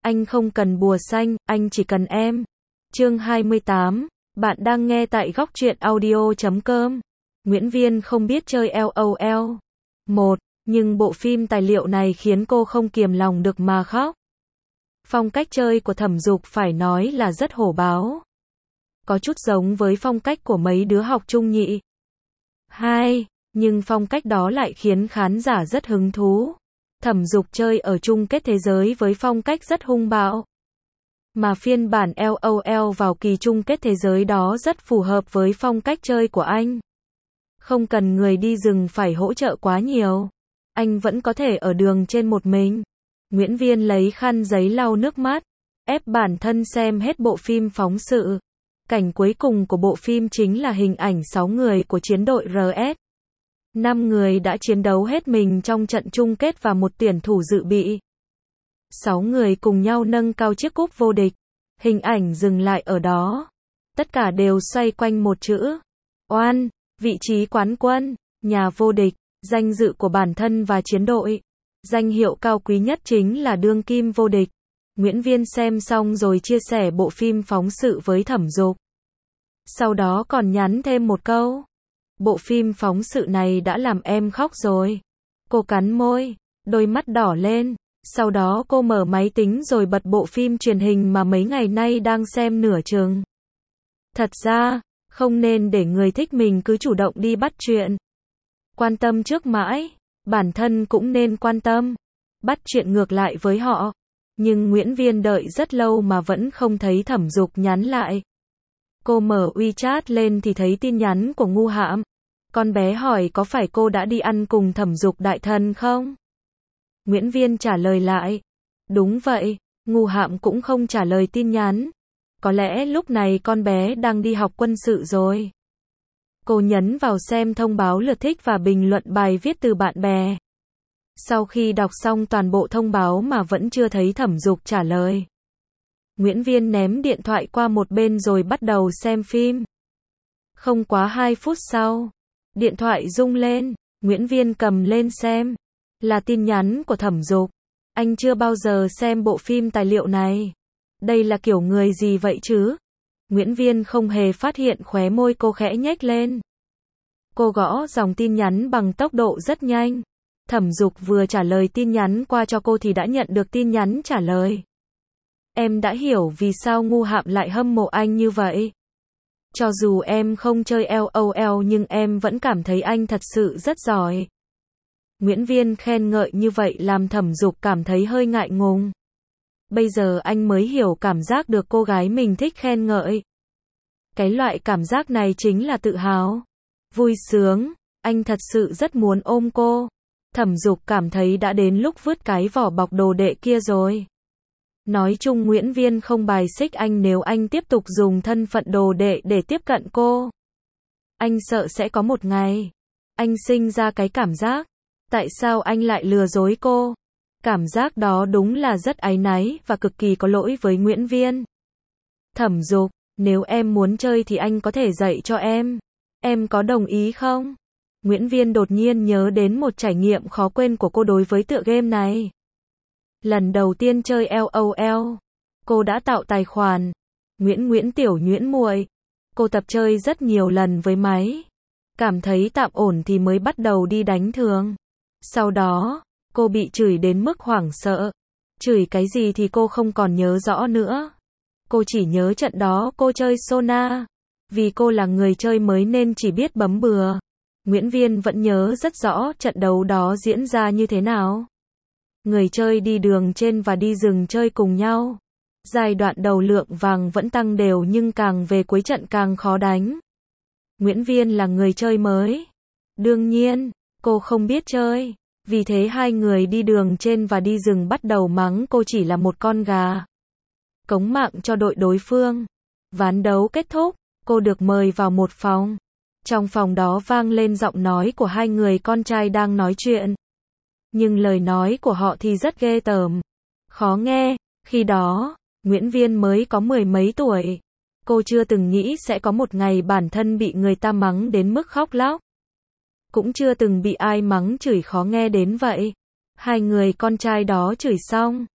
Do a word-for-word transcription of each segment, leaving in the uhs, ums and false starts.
Anh không cần bùa xanh, anh chỉ cần em. Chương hai mươi tám, bạn đang nghe tại góc truyện audio chấm com. Nguyễn Viên không biết chơi LOL. Một, nhưng bộ phim tài liệu này khiến cô không kiềm lòng được mà khóc. Phong cách chơi của Thẩm Dục phải nói là rất hổ báo. Có chút giống với phong cách của mấy đứa học trung nhị. Hai, nhưng phong cách đó lại khiến khán giả rất hứng thú. Thẩm Dục chơi ở chung kết thế giới với phong cách rất hung bạo. Mà phiên bản LOL vào kỳ chung kết thế giới đó rất phù hợp với phong cách chơi của anh. Không cần người đi rừng phải hỗ trợ quá nhiều. Anh vẫn có thể ở đường trên một mình. Nguyễn Viên lấy khăn giấy lau nước mắt, ép bản thân xem hết bộ phim phóng sự. Cảnh cuối cùng của bộ phim chính là hình ảnh sáu người của chiến đội rờ ét. năm người đã chiến đấu hết mình trong trận chung kết và một tuyển thủ dự bị. sáu người cùng nhau nâng cao chiếc cúp vô địch. Hình ảnh dừng lại ở đó. Tất cả đều xoay quanh một chữ. Oan, vị trí quán quân, nhà vô địch, danh dự của bản thân và chiến đội. Danh hiệu cao quý nhất chính là đương kim vô địch. Nguyễn Viên xem xong rồi chia sẻ bộ phim phóng sự với Thẩm Dục. Sau đó còn nhắn thêm một câu. Bộ phim phóng sự này đã làm em khóc rồi. Cô cắn môi, đôi mắt đỏ lên. Sau đó cô mở máy tính rồi bật bộ phim truyền hình mà mấy ngày nay đang xem nửa chừng. Thật ra, không nên để người thích mình cứ chủ động đi bắt chuyện. Quan tâm trước mãi, bản thân cũng nên quan tâm. Bắt chuyện ngược lại với họ. Nhưng Nguyễn Viên đợi rất lâu mà vẫn không thấy Thẩm Dục nhắn lại. Cô mở WeChat lên thì thấy tin nhắn của Ngu Hạm. Con bé hỏi có phải cô đã đi ăn cùng Thẩm Dục đại thần không? Nguyễn Viên trả lời lại. Đúng vậy, Ngu Hạm cũng không trả lời tin nhắn. Có lẽ lúc này con bé đang đi học quân sự rồi. Cô nhấn vào xem thông báo lượt thích và bình luận bài viết từ bạn bè. Sau khi đọc xong toàn bộ thông báo mà vẫn chưa thấy Thẩm Dục trả lời. Nguyễn Viên ném điện thoại qua một bên rồi bắt đầu xem phim. Không quá hai phút sau, điện thoại rung lên, Nguyễn Viên cầm lên xem. Là tin nhắn của Thẩm Dục. Anh chưa bao giờ xem bộ phim tài liệu này. Đây là kiểu người gì vậy chứ? Nguyễn Viên không hề phát hiện khóe môi cô khẽ nhếch lên. Cô gõ dòng tin nhắn bằng tốc độ rất nhanh. Thẩm Dục vừa trả lời tin nhắn qua cho cô thì đã nhận được tin nhắn trả lời. Em đã hiểu vì sao Ngu Hạm lại hâm mộ anh như vậy. Cho dù em không chơi LOL nhưng em vẫn cảm thấy anh thật sự rất giỏi. Nguyễn Viên khen ngợi như vậy làm Thẩm Dục cảm thấy hơi ngại ngùng. Bây giờ anh mới hiểu cảm giác được cô gái mình thích khen ngợi. Cái loại cảm giác này chính là tự hào, vui sướng, anh thật sự rất muốn ôm cô. Thẩm Dục cảm thấy đã đến lúc vứt cái vỏ bọc đồ đệ kia rồi. Nói chung Nguyễn Viên không bài xích anh nếu anh tiếp tục dùng thân phận đồ đệ để tiếp cận cô. Anh sợ sẽ có một ngày, anh sinh ra cái cảm giác, tại sao anh lại lừa dối cô? Cảm giác đó đúng là rất áy náy và cực kỳ có lỗi với Nguyễn Viên. Thẩm Dục, nếu em muốn chơi thì anh có thể dạy cho em. Em có đồng ý không? Nguyễn Viên đột nhiên nhớ đến một trải nghiệm khó quên của cô đối với tựa game này. Lần đầu tiên chơi LOL, cô đã tạo tài khoản. Nguyễn Nguyễn Tiểu Nguyễn muội. Cô tập chơi rất nhiều lần với máy. Cảm thấy tạm ổn thì mới bắt đầu đi đánh thường. Sau đó, cô bị chửi đến mức hoảng sợ. Chửi cái gì thì cô không còn nhớ rõ nữa. Cô chỉ nhớ trận đó cô chơi Sona. Vì cô là người chơi mới nên chỉ biết bấm bừa. Nguyễn Viên vẫn nhớ rất rõ trận đấu đó diễn ra như thế nào. Người chơi đi đường trên và đi rừng chơi cùng nhau. Giai đoạn đầu lượng vàng vẫn tăng đều nhưng càng về cuối trận càng khó đánh. Nguyễn Viên là người chơi mới. Đương nhiên, cô không biết chơi. Vì thế hai người đi đường trên và đi rừng bắt đầu mắng cô chỉ là một con gà. Cống mạng cho đội đối phương. Ván đấu kết thúc, cô được mời vào một phòng. Trong phòng đó vang lên giọng nói của hai người con trai đang nói chuyện. Nhưng lời nói của họ thì rất ghê tởm, khó nghe. Khi đó, Nguyễn Viên mới có mười mấy tuổi. Cô chưa từng nghĩ sẽ có một ngày bản thân bị người ta mắng đến mức khóc lóc. Cũng chưa từng bị ai mắng chửi khó nghe đến vậy. Hai người con trai đó chửi xong,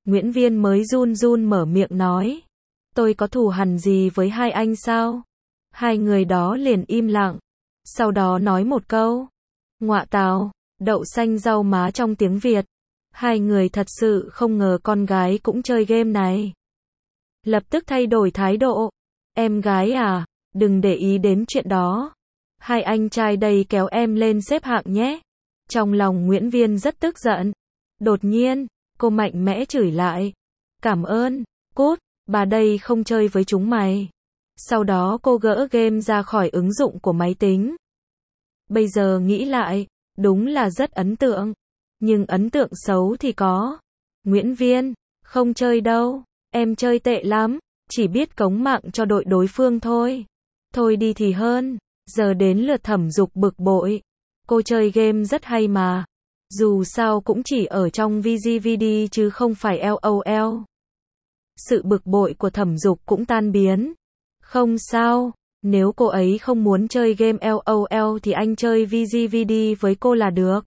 Nguyễn Viên mới run run mở miệng nói. Tôi có thù hằn gì với hai anh sao? Hai người đó liền im lặng. Sau đó nói một câu. Ngọa tào, đậu xanh rau má trong tiếng Việt. Hai người thật sự không ngờ con gái cũng chơi game này. Lập tức thay đổi thái độ. Em gái à, đừng để ý đến chuyện đó. Hai anh trai đây kéo em lên xếp hạng nhé. Trong lòng Nguyễn Viên rất tức giận. Đột nhiên, cô mạnh mẽ chửi lại. Cảm ơn, cút, bà đây không chơi với chúng mày. Sau đó cô gỡ game ra khỏi ứng dụng của máy tính. Bây giờ nghĩ lại, đúng là rất ấn tượng. Nhưng ấn tượng xấu thì có. Nguyễn Viên, không chơi đâu, em chơi tệ lắm, chỉ biết cống mạng cho đội đối phương thôi. Thôi đi thì hơn, giờ đến lượt Thẩm Dục bực bội. Cô chơi game rất hay mà. Dù sao cũng chỉ ở trong vê giê vê đê chứ không phải LOL. Sự bực bội của Thẩm Dục cũng tan biến. Không sao, nếu cô ấy không muốn chơi game LOL thì anh chơi vê giê vê đê với cô là được.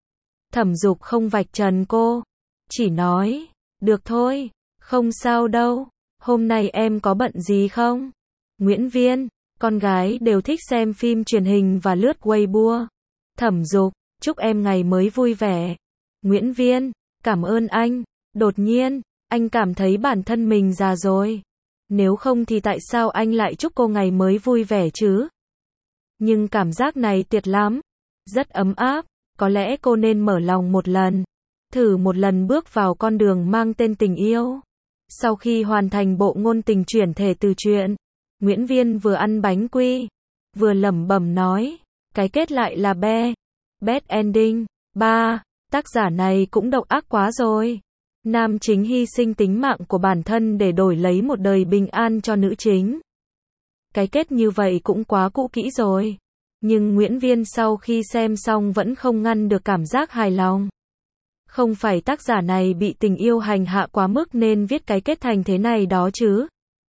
Thẩm Dục không vạch trần cô, chỉ nói, được thôi, không sao đâu, hôm nay em có bận gì không? Nguyễn Viên, con gái đều thích xem phim truyền hình và lướt Weibo. Thẩm Dục, chúc em ngày mới vui vẻ. Nguyễn Viên, cảm ơn anh. Đột nhiên, anh cảm thấy bản thân mình già rồi. Nếu không thì tại sao anh lại chúc cô ngày mới vui vẻ chứ? Nhưng cảm giác này tuyệt lắm, rất ấm áp. Có lẽ cô nên mở lòng một lần, thử một lần bước vào con đường mang tên tình yêu. Sau khi hoàn thành bộ ngôn tình chuyển thể từ truyện, Nguyễn Viên vừa ăn bánh quy, vừa lẩm bẩm nói, cái kết lại là be, bad ending. Ba, tác giả này cũng độc ác quá rồi. Nam chính hy sinh tính mạng của bản thân để đổi lấy một đời bình an cho nữ chính. Cái kết như vậy cũng quá cũ kỹ rồi. Nhưng Nguyễn Viên sau khi xem xong vẫn không ngăn được cảm giác hài lòng. Không phải tác giả này bị tình yêu hành hạ quá mức nên viết cái kết thành thế này đó chứ.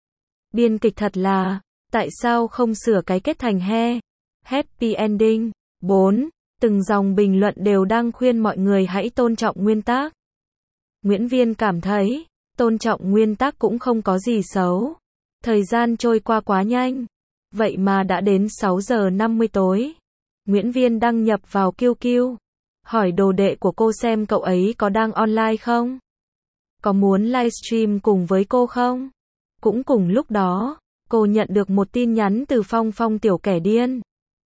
Biên kịch thật là, tại sao không sửa cái kết thành he, happy ending. Bốn. Từng dòng bình luận đều đang khuyên mọi người hãy tôn trọng nguyên tác. Nguyễn Viên cảm thấy, tôn trọng nguyên tác cũng không có gì xấu. Thời gian trôi qua quá nhanh. Vậy mà đã đến sáu giờ năm mươi tối. Nguyễn Viên đăng nhập vào Q Q. Hỏi đồ đệ của cô xem cậu ấy có đang online không? Có muốn livestream cùng với cô không? Cũng cùng lúc đó, cô nhận được một tin nhắn từ Phong Phong tiểu kẻ điên.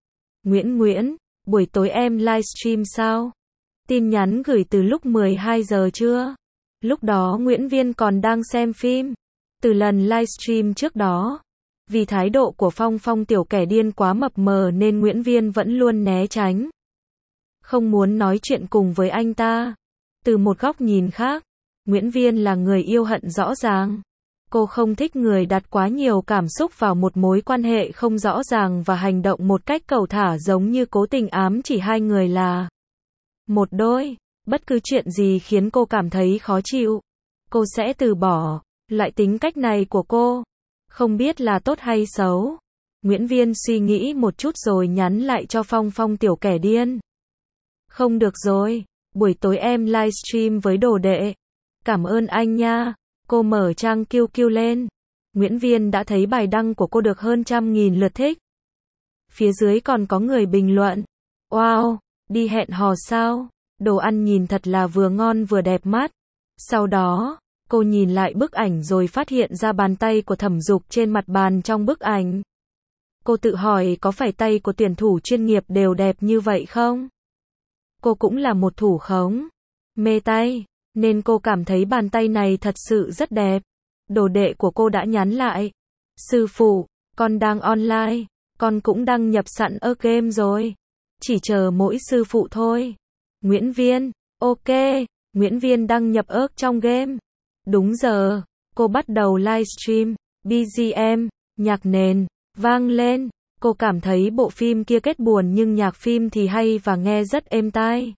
Nguyễn Nguyễn, buổi tối em livestream sao? Tin nhắn gửi từ lúc mười hai giờ trưa. Lúc đó Nguyễn Viên còn đang xem phim. Từ lần livestream trước đó, vì thái độ của Phong Phong tiểu kẻ điên quá mập mờ nên Nguyễn Viên vẫn luôn né tránh. Không muốn nói chuyện cùng với anh ta. Từ một góc nhìn khác, Nguyễn Viên là người yêu hận rõ ràng. Cô không thích người đặt quá nhiều cảm xúc vào một mối quan hệ không rõ ràng và hành động một cách cẩu thả giống như cố tình ám chỉ hai người là một đôi. Bất cứ chuyện gì khiến cô cảm thấy khó chịu, cô sẽ từ bỏ. Loại tính cách này của cô, không biết là tốt hay xấu. Nguyễn Viên suy nghĩ một chút rồi nhắn lại cho Phong Phong tiểu kẻ điên. Không được rồi, buổi tối em livestream với đồ đệ. Cảm ơn anh nha. Cô mở trang Q Q lên. Nguyễn Viên đã thấy bài đăng của cô được hơn trăm nghìn lượt thích. Phía dưới còn có người bình luận. Wow, đi hẹn hò sao? Đồ ăn nhìn thật là vừa ngon vừa đẹp mắt. Sau đó, cô nhìn lại bức ảnh rồi phát hiện ra bàn tay của Thẩm Dục trên mặt bàn trong bức ảnh. Cô tự hỏi có phải tay của tuyển thủ chuyên nghiệp đều đẹp như vậy không? Cô cũng là một thủ khống mê tay, nên cô cảm thấy bàn tay này thật sự rất đẹp. Đồ đệ của cô đã nhắn lại. Sư phụ, con đang online, con cũng đăng nhập sẵn ở game rồi. Chỉ chờ mỗi sư phụ thôi. Nguyễn Viên, ok, Nguyễn Viên đăng nhập ớt trong game. Đúng giờ, cô bắt đầu livestream, bê giê em, nhạc nền, vang lên. Cô cảm thấy bộ phim kia kết buồn nhưng nhạc phim thì hay và nghe rất êm tai.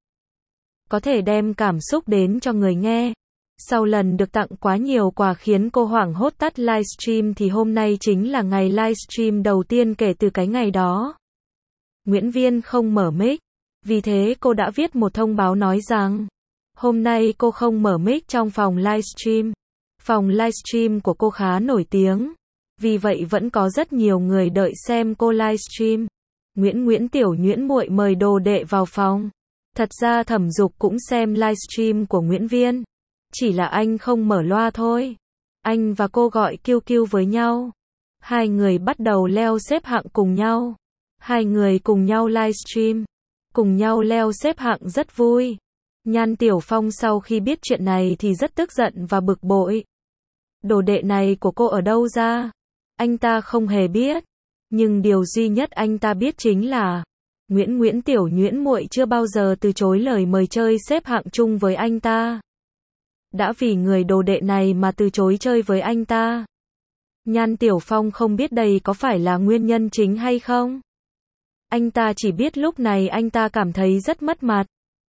Có thể đem cảm xúc đến cho người nghe. Sau lần được tặng quá nhiều quà khiến cô hoảng hốt tắt livestream thì hôm nay chính là ngày livestream đầu tiên kể từ cái ngày đó. Nguyễn Viên không mở mic, vì thế cô đã viết một thông báo nói rằng Hôm nay cô không mở mic trong phòng livestream. Phòng livestream của cô khá nổi tiếng, vì vậy vẫn có rất nhiều người đợi xem cô livestream. Nguyễn Nguyễn Tiểu Nhuyễn muội mời đồ đệ vào phòng. Thật ra Thẩm Dục cũng xem livestream của Nguyễn Viên, chỉ là anh không mở loa thôi. Anh và cô gọi Kiêu Kiêu với nhau. Hai người bắt đầu leo xếp hạng cùng nhau. Hai người cùng nhau livestream, cùng nhau leo xếp hạng rất vui. Nhan Tiểu Phong sau khi biết chuyện này thì rất tức giận và bực bội. Đồ đệ này của cô ở đâu ra? Anh ta không hề biết. Nhưng điều duy nhất anh ta biết chính là Nguyễn Nguyễn Tiểu Nhuyễn muội chưa bao giờ từ chối lời mời chơi xếp hạng chung với anh ta. Đã vì người đồ đệ này mà từ chối chơi với anh ta. Nhan Tiểu Phong không biết đây có phải là nguyên nhân chính hay không. Anh ta chỉ biết lúc này anh ta cảm thấy rất mất mặt.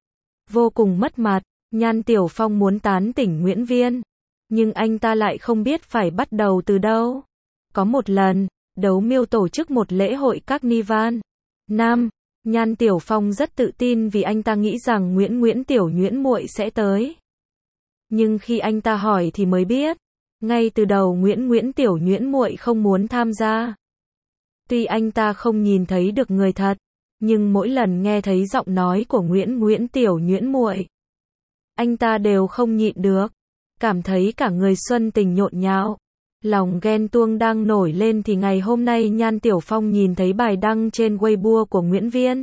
Vô cùng mất mặt. Nhan Tiểu Phong muốn tán tỉnh Nguyễn Viên, nhưng anh ta lại không biết phải bắt đầu từ đâu. Có một lần, Đấu Miêu tổ chức một lễ hội Carnival Nam. Nhan Tiểu Phong rất tự tin vì anh ta nghĩ rằng Nguyễn Nguyễn Tiểu Nhuyễn muội sẽ tới. Nhưng khi anh ta hỏi thì mới biết, ngay từ đầu Nguyễn Nguyễn Tiểu Nhuyễn muội không muốn tham gia. Tuy anh ta không nhìn thấy được người thật, nhưng mỗi lần nghe thấy giọng nói của Nguyễn Nguyễn Tiểu Nhuyễn muội, anh ta đều không nhịn được, cảm thấy cả người xuân tình nhộn nhạo. Lòng ghen tuông đang nổi lên thì ngày hôm nay Nhan Tiểu Phong nhìn thấy bài đăng trên Weibo của Nguyễn Viên.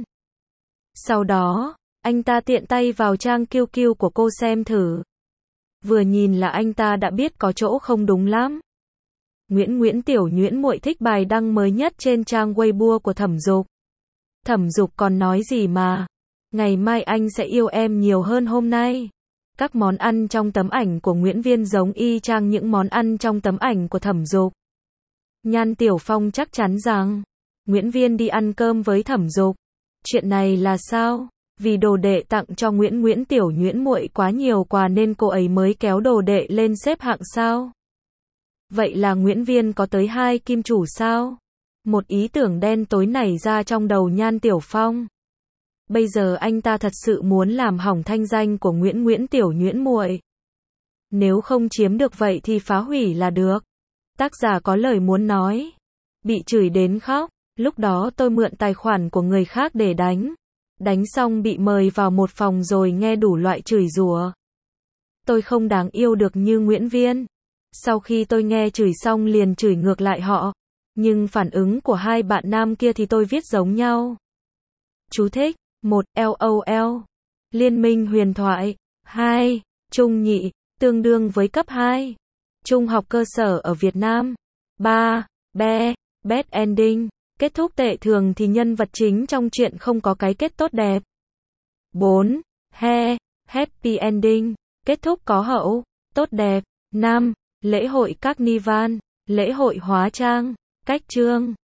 Sau đó, anh ta tiện tay vào trang Kiêu Kiêu của cô xem thử. Vừa nhìn là anh ta đã biết có chỗ không đúng lắm. Nguyễn Nguyễn Tiểu Nhuyễn muội thích bài đăng mới nhất trên trang Weibo của Thẩm Dục. Thẩm Dục còn nói gì mà, ngày mai anh sẽ yêu em nhiều hơn hôm nay. Các món ăn trong tấm ảnh của Nguyễn Viên giống y chang những món ăn trong tấm ảnh của Thẩm Dục. Nhan Tiểu Phong chắc chắn rằng Nguyễn Viên đi ăn cơm với Thẩm Dục. Chuyện này là sao? Vì đồ đệ tặng cho Nguyễn Nguyễn Tiểu Nhuyễn muội quá nhiều quà nên cô ấy mới kéo đồ đệ lên xếp hạng sao? Vậy là Nguyễn Viên có tới hai kim chủ sao? Một ý tưởng đen tối nảy ra trong đầu Nhan Tiểu Phong. Bây giờ anh ta thật sự muốn làm hỏng thanh danh của Nguyễn Nguyễn Tiểu Nhuyễn muội. Nếu không chiếm được vậy thì phá hủy là được. Tác giả có lời muốn nói. Bị chửi đến khóc. Lúc đó tôi mượn tài khoản của người khác để đánh. Đánh xong bị mời vào một phòng rồi nghe đủ loại chửi rủa. Tôi không đáng yêu được như Nguyễn Viên. Sau khi tôi nghe chửi xong liền chửi ngược lại họ. Nhưng phản ứng của hai bạn nam kia thì tôi viết giống nhau. Chú thích. một. LOL. Liên minh huyền thoại. hai. Trung nhị, tương đương với cấp hai. Trung học cơ sở ở Việt Nam. ba. Be. Bad ending. Kết thúc tệ thường thì nhân vật chính trong truyện không có cái kết tốt đẹp. bốn. He. Happy ending. Kết thúc có hậu, tốt đẹp. năm. Lễ hội Carnival. Lễ hội hóa trang. Cách chương.